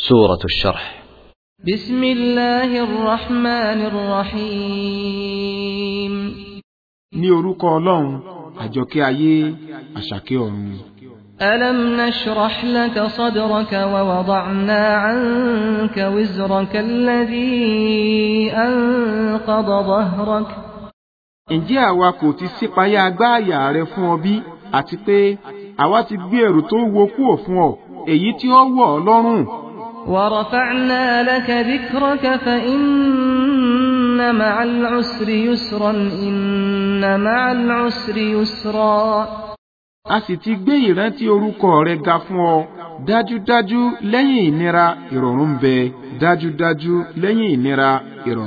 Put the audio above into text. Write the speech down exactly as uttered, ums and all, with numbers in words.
سورة الشرح. بسم الله الرحمن الرحيم. ní orúkọ Ọlọ́run àjọkẹ́ ayé àṣàkẹ́ ọ̀run. ألم نشرح لك صدرك ووضعنا عنك وزرك الذي أنقض ظهرك. ǹjẹ́ àwa kò ti ṣípayá àgbáàyà rẹ fún ọ bí àti pé àwa ti gbé ẹrù tó wúwo kúrò fún ọ èyí tí ó wọ̀ ọ́ lọ́rùn. ورفعنا لك ذكرك فإن مع العسر يسرا إن مع العسر يسرا. a sì ti gbé ìrántí orúkọ rẹ ga fún ọ dájúdájú lẹ́yìn ìnira ìrọ̀rùn ń bẹ dájúdájú lẹ́yìn ìnira ìrọ̀rùn.